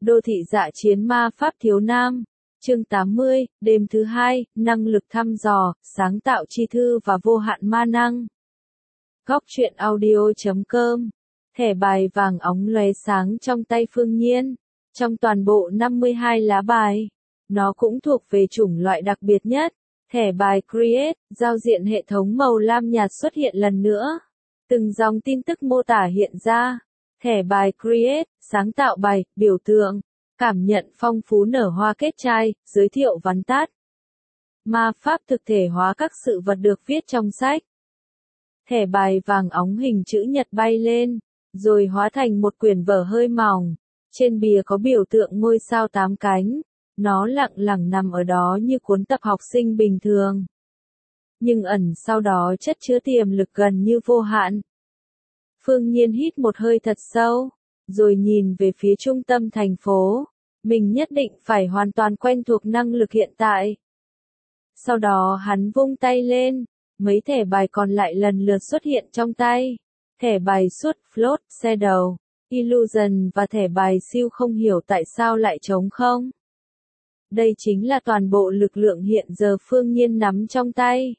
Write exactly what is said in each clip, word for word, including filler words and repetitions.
Đô thị dạ chiến ma pháp thiếu nam. Chương tám mươi, đêm thứ hai, năng lực thăm dò, sáng tạo chi thư và vô hạn ma năng. Góc truyện audio chấm com. Thẻ bài vàng óng lóe sáng trong tay Phương Nhiên. Trong toàn bộ năm mươi hai lá bài, nó cũng thuộc về chủng loại đặc biệt nhất. Thẻ bài Create, giao diện hệ thống màu lam nhạt xuất hiện lần nữa. Từng dòng tin tức mô tả hiện ra. Thẻ bài Create, sáng tạo bài, biểu tượng, cảm nhận phong phú nở hoa kết trai, giới thiệu vắn tắt. Ma pháp thực thể hóa các sự vật được viết trong sách. Thẻ bài vàng óng hình chữ nhật bay lên, rồi hóa thành một quyển vở hơi mỏng. Trên bìa có biểu tượng ngôi sao tám cánh. Nó lặng lặng nằm ở đó như cuốn tập học sinh bình thường. Nhưng ẩn sau đó chất chứa tiềm lực gần như vô hạn. Phương Nhiên hít một hơi thật sâu, rồi nhìn về phía trung tâm thành phố. Mình nhất định phải hoàn toàn quen thuộc năng lực hiện tại. Sau đó hắn vung tay lên, mấy thẻ bài còn lại lần lượt xuất hiện trong tay. Thẻ bài suốt, float, shadow, illusion và thẻ bài siêu không hiểu tại sao lại trống không. Đây chính là toàn bộ lực lượng hiện giờ Phương Nhiên nắm trong tay.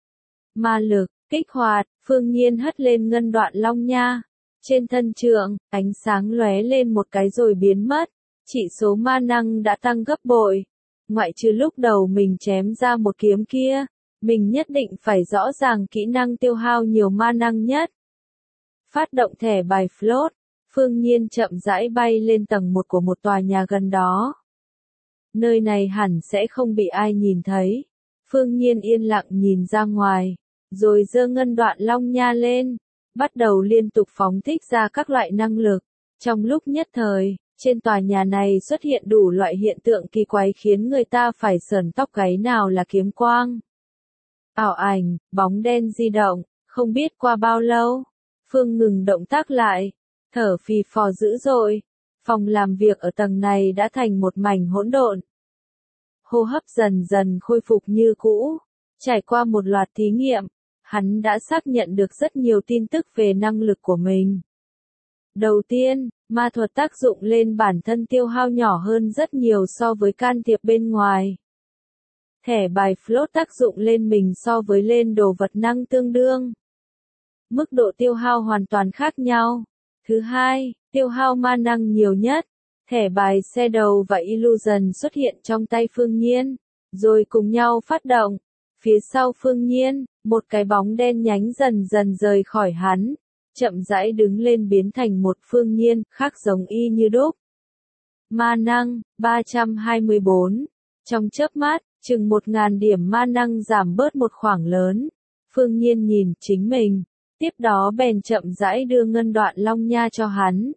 Ma lực, kích hoạt, Phương Nhiên hất lên ngân đoạn long nha. Trên thân trượng, ánh sáng lóe lên một cái rồi biến mất. Chỉ số ma năng đã tăng gấp bội. Ngoại trừ lúc đầu mình chém ra một kiếm kia, mình nhất định phải rõ ràng kỹ năng tiêu hao nhiều ma năng nhất. Phát động thẻ bài float, Phương Nhiên chậm rãi bay lên tầng một của một tòa nhà gần đó. Nơi này hẳn sẽ không bị ai nhìn thấy. Phương Nhiên yên lặng nhìn ra ngoài, rồi giơ ngân đoạn long nha lên, bắt đầu liên tục phóng thích ra các loại năng lực. Trong lúc nhất thời, trên tòa nhà này xuất hiện đủ loại hiện tượng kỳ quái khiến người ta phải sởn tóc gáy, nào là kiếm quang, ảo ảnh, bóng đen di động. Không biết qua bao lâu, Phương ngừng động tác lại, thở phì phò dữ dội. Phòng làm việc ở tầng này đã thành một mảnh hỗn độn. Hô hấp dần dần khôi phục như cũ. Trải qua một loạt thí nghiệm, hắn đã xác nhận được rất nhiều tin tức về năng lực của mình. Đầu tiên, ma thuật tác dụng lên bản thân tiêu hao nhỏ hơn rất nhiều so với can thiệp bên ngoài. Thẻ bài float tác dụng lên mình so với lên đồ vật năng tương đương. Mức độ tiêu hao hoàn toàn khác nhau. Thứ hai, tiêu hao ma năng nhiều nhất. Thẻ bài shadow và illusion xuất hiện trong tay Phương Nhiên, rồi cùng nhau phát động. Phía sau Phương Nhiên, một cái bóng đen nhánh dần dần rời khỏi hắn, chậm rãi đứng lên biến thành một Phương Nhiên khác giống y như đúc. Ma năng, ba trăm hai mươi bốn. Trong chớp mắt, chừng một nghìn điểm ma năng giảm bớt một khoảng lớn. Phương Nhiên nhìn chính mình, tiếp đó bèn chậm rãi đưa ngân đoạn long nha cho hắn.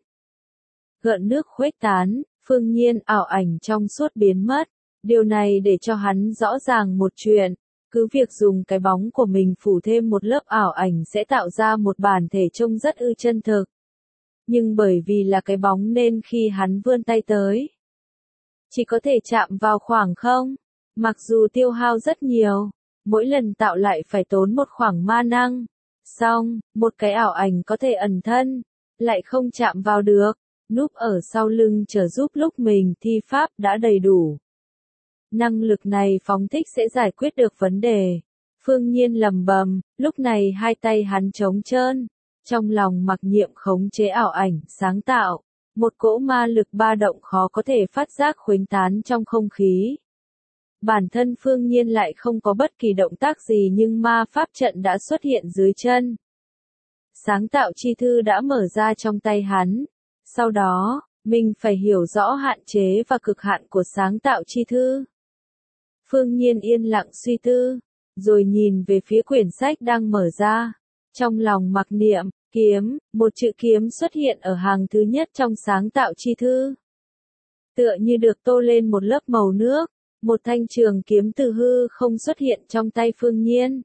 Gợn nước khuếch tán, Phương Nhiên ảo ảnh trong suốt biến mất. Điều này để cho hắn rõ ràng một chuyện. Cứ việc dùng cái bóng của mình phủ thêm một lớp ảo ảnh sẽ tạo ra một bản thể trông rất ư chân thực. Nhưng bởi vì là cái bóng nên khi hắn vươn tay tới, chỉ có thể chạm vào khoảng không. Mặc dù tiêu hao rất nhiều, mỗi lần tạo lại phải tốn một khoảng ma năng. Xong, một cái ảo ảnh có thể ẩn thân, lại không chạm vào được. Núp ở sau lưng chờ giúp lúc mình thi pháp đã đầy đủ. Năng lực này phóng thích sẽ giải quyết được vấn đề. Phương Nhiên lầm bầm, lúc này hai tay hắn trống trơn. Trong lòng mặc nhiệm khống chế ảo ảnh, sáng tạo. Một cỗ ma lực ba động khó có thể phát giác khuếch tán trong không khí. Bản thân Phương Nhiên lại không có bất kỳ động tác gì nhưng ma pháp trận đã xuất hiện dưới chân. Sáng tạo chi thư đã mở ra trong tay hắn. Sau đó, mình phải hiểu rõ hạn chế và cực hạn của sáng tạo chi thư. Phương Nhiên yên lặng suy tư, rồi nhìn về phía quyển sách đang mở ra. Trong lòng mặc niệm, kiếm, một chữ kiếm xuất hiện ở hàng thứ nhất trong sáng tạo chi thư. Tựa như được tô lên một lớp màu nước, một thanh trường kiếm từ hư không xuất hiện trong tay Phương Nhiên.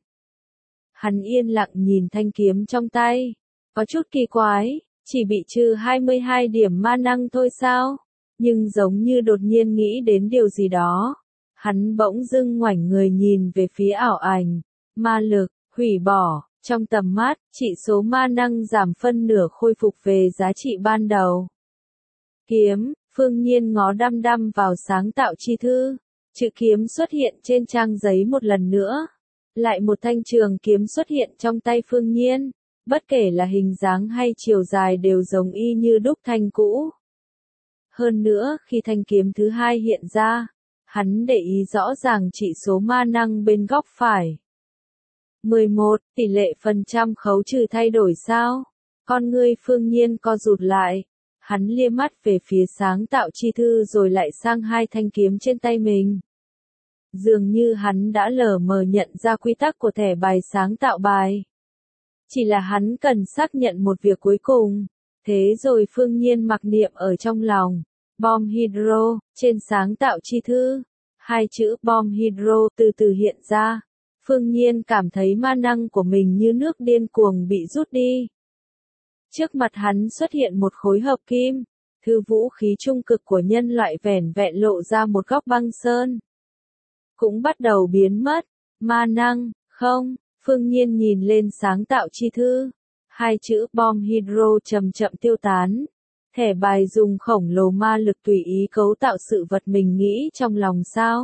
Hắn yên lặng nhìn thanh kiếm trong tay, có chút kỳ quái. Chỉ bị trừ hai mươi hai điểm ma năng thôi sao? Nhưng giống như đột nhiên nghĩ đến điều gì đó. Hắn bỗng dưng ngoảnh người nhìn về phía ảo ảnh. Ma lực, hủy bỏ. Trong tầm mắt, chỉ số ma năng giảm phân nửa khôi phục về giá trị ban đầu. Kiếm, Phương Nhiên ngó đăm đăm vào sáng tạo chi thư. Chữ kiếm xuất hiện trên trang giấy một lần nữa. Lại một thanh trường kiếm xuất hiện trong tay Phương Nhiên. Bất kể là hình dáng hay chiều dài đều giống y như đúc thanh cũ. Hơn nữa, khi thanh kiếm thứ hai hiện ra, hắn để ý rõ ràng chỉ số ma năng bên góc phải. mười một, tỷ lệ phần trăm khấu trừ thay đổi sao? Con ngươi Phương Nhiên co rụt lại. Hắn lia mắt về phía sáng tạo chi thư rồi lại sang hai thanh kiếm trên tay mình. Dường như hắn đã lờ mờ nhận ra quy tắc của thẻ bài sáng tạo bài. Chỉ là hắn cần xác nhận một việc cuối cùng. Thế rồi Phương Nhiên mặc niệm ở trong lòng. Bom hydro, trên sáng tạo chi thư. Hai chữ bom hydro từ từ hiện ra. Phương Nhiên cảm thấy ma năng của mình như nước điên cuồng bị rút đi. Trước mặt hắn xuất hiện một khối hợp kim. Thứ vũ khí trung cực của nhân loại vẻn vẹn lộ ra một góc băng sơn. Cũng bắt đầu biến mất. Ma năng, không, Phương Nhiên nhìn lên sáng tạo chi thư. Hai chữ bom hydro chậm chậm tiêu tán. Thẻ bài dùng khổng lồ ma lực tùy ý cấu tạo sự vật mình nghĩ trong lòng sao.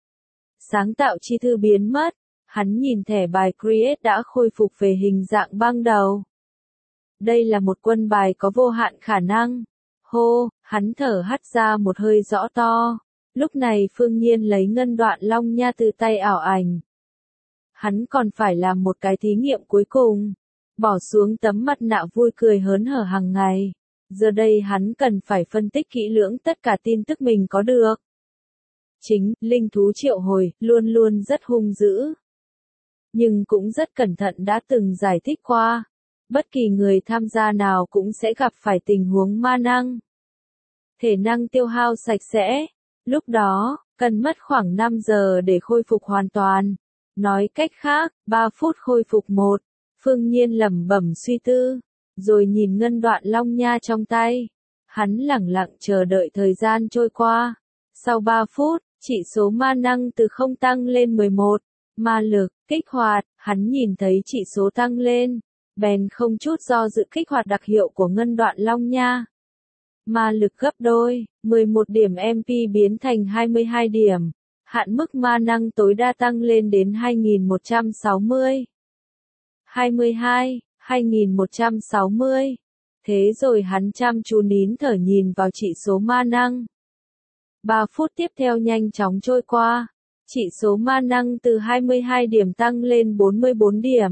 Sáng tạo chi thư biến mất. Hắn nhìn thẻ bài Create đã khôi phục về hình dạng ban đầu. Đây là một quân bài có vô hạn khả năng. Hô, hắn thở hắt ra một hơi rõ to. Lúc này Phương Nhiên lấy ngân đoạn long nha từ tay ảo ảnh. Hắn còn phải làm một cái thí nghiệm cuối cùng. Bỏ xuống tấm mặt nạ vui cười hớn hở hàng ngày. Giờ đây hắn cần phải phân tích kỹ lưỡng tất cả tin tức mình có được. Chính, linh thú triệu hồi, luôn luôn rất hung dữ. Nhưng cũng rất cẩn thận đã từng giải thích qua. Bất kỳ người tham gia nào cũng sẽ gặp phải tình huống ma năng. Thể năng tiêu hao sạch sẽ. Lúc đó, cần mất khoảng năm giờ để khôi phục hoàn toàn. Nói cách khác, ba phút khôi phục một. Phương Nhiên lẩm bẩm suy tư. Rồi nhìn ngân đoạn long nha trong tay. Hắn lẳng lặng chờ đợi thời gian trôi qua. Sau ba phút, chỉ số ma năng từ không tăng lên mười một. Ma lực, kích hoạt, hắn nhìn thấy chỉ số tăng lên. Bèn không chút do dự kích hoạt đặc hiệu của ngân đoạn long nha. Ma lực gấp đôi, mười một điểm em pê biến thành hai mươi hai điểm. Hạn mức ma năng tối đa tăng lên đến hai nghìn một trăm sáu mươi. hai mươi hai, hai nghìn một trăm sáu mươi. Thế rồi hắn chăm chú nín thở nhìn vào chỉ số ma năng. ba phút tiếp theo nhanh chóng trôi qua. Chỉ số ma năng từ hai mươi hai điểm tăng lên bốn mươi bốn điểm.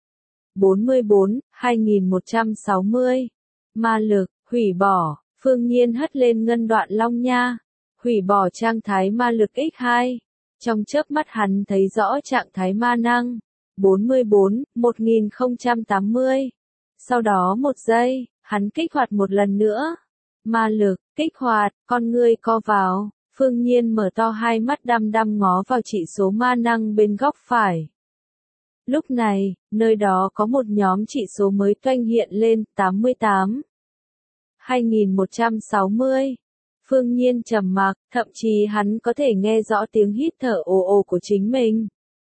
bốn mươi bốn, hai nghìn một trăm sáu mươi. Ma lực, hủy bỏ. Phương Nhiên hất lên ngân đoạn long nha. Hủy bỏ trạng thái ma lực nhân hai. Trong chớp mắt hắn thấy rõ trạng thái ma năng. bốn mươi bốn, một nghìn không trăm tám mươi. Sau đó một giây, hắn kích hoạt một lần nữa. Ma lực, kích hoạt, con ngươi co vào. Phương Nhiên mở to hai mắt đăm đăm ngó vào chỉ số ma năng bên góc phải. Lúc này, nơi đó có một nhóm chỉ số mới toanh hiện lên, tám mươi tám. hai nghìn một trăm sáu mươi. Phương Nhiên trầm mặc, thậm chí hắn có thể nghe rõ tiếng hít thở ồ ồ của chính mình.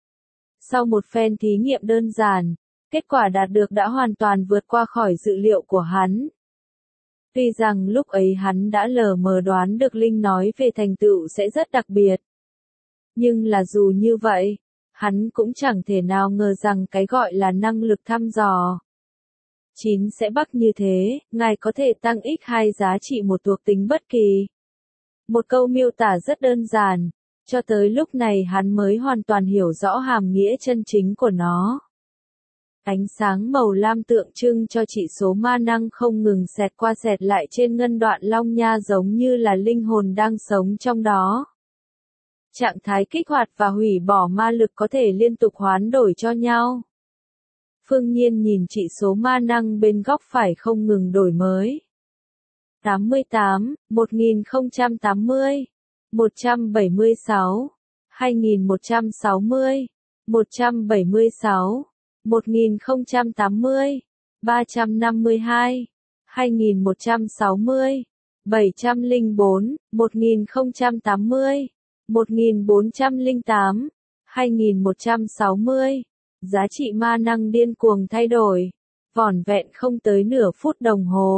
Sau một phen thí nghiệm đơn giản, kết quả đạt được đã hoàn toàn vượt qua khỏi dự liệu của hắn. Tuy rằng lúc ấy hắn đã lờ mờ đoán được Linh nói về thành tựu sẽ rất đặc biệt. Nhưng là dù như vậy, hắn cũng chẳng thể nào ngờ rằng cái gọi là năng lực thăm dò. chín sẽ bắc như thế, ngài có thể tăng nhân hai giá trị một thuộc tính bất kỳ. Một câu miêu tả rất đơn giản, cho tới lúc này hắn mới hoàn toàn hiểu rõ hàm nghĩa chân chính của nó. Ánh sáng màu lam tượng trưng cho chỉ số ma năng không ngừng xẹt qua xẹt lại trên ngân đoạn long nha giống như là linh hồn đang sống trong đó. Trạng thái kích hoạt và hủy bỏ ma lực có thể liên tục hoán đổi cho nhau. Phương Nhiên nhìn chỉ số ma năng bên góc phải không ngừng đổi mới. tám mươi tám, một nghìn không trăm tám mươi, một trăm bảy mươi sáu, hai nghìn một trăm sáu mươi, một trăm bảy mươi sáu, một nghìn không trăm tám mươi, ba trăm năm mươi hai, hai nghìn một trăm sáu mươi, bảy trăm lẻ bốn, một nghìn không trăm tám mươi, một nghìn bốn trăm lẻ tám, hai nghìn một trăm sáu mươi. Giá trị ma năng điên cuồng thay đổi. Vỏn vẹn không tới nửa phút đồng hồ,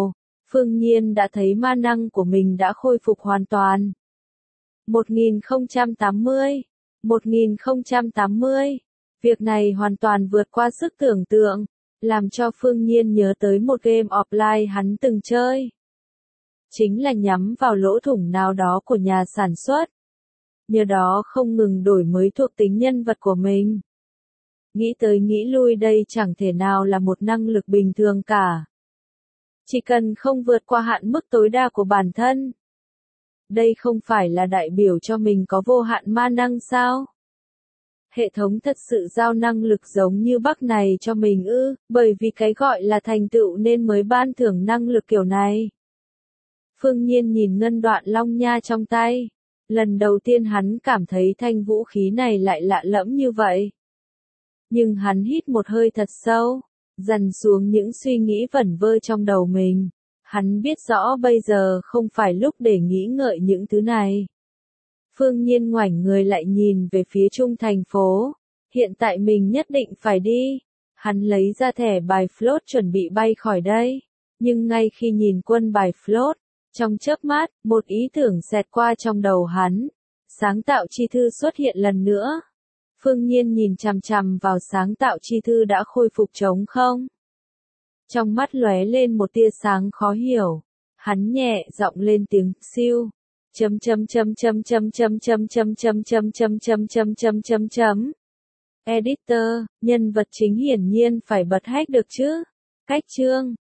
Phương Nhiên đã thấy ma năng của mình đã khôi phục hoàn toàn. một nghìn không trăm tám mươi, một nghìn không trăm tám mươi. Việc này hoàn toàn vượt qua sức tưởng tượng, làm cho Phương Nhiên nhớ tới một game offline hắn từng chơi. Chính là nhắm vào lỗ thủng nào đó của nhà sản xuất. Nhờ đó không ngừng đổi mới thuộc tính nhân vật của mình. Nghĩ tới nghĩ lui đây chẳng thể nào là một năng lực bình thường cả. Chỉ cần không vượt qua hạn mức tối đa của bản thân. Đây không phải là đại biểu cho mình có vô hạn ma năng sao? Hệ thống thật sự giao năng lực giống như Bắc này cho mình ư, bởi vì cái gọi là thành tựu nên mới ban thưởng năng lực kiểu này. Phương Nhiên nhìn ngân đoạn long nha trong tay. Lần đầu tiên hắn cảm thấy thanh vũ khí này lại lạ lẫm như vậy. Nhưng hắn hít một hơi thật sâu, dằn xuống những suy nghĩ vẩn vơ trong đầu mình. Hắn biết rõ bây giờ không phải lúc để nghĩ ngợi những thứ này. Phương Nhiên ngoảnh người lại nhìn về phía trung thành phố. Hiện tại mình nhất định phải đi. Hắn lấy ra thẻ bài float chuẩn bị bay khỏi đây. Nhưng ngay khi nhìn quân bài float, trong chớp mắt, một ý tưởng xẹt qua trong đầu hắn. Sáng tạo chi thư xuất hiện lần nữa. Phương Nhiên nhìn chằm chằm vào sáng tạo chi thư đã khôi phục trống không. Trong mắt lóe lên một tia sáng khó hiểu. Hắn nhẹ giọng lên tiếng siêu. Chấm chấm chấm chấm chấm chấm chấm chấm chấm chấm chấm chấm chấm chấm chấm chấm. Editor, nhân vật chính hiển nhiên phải bật hack được chứ. Cách chương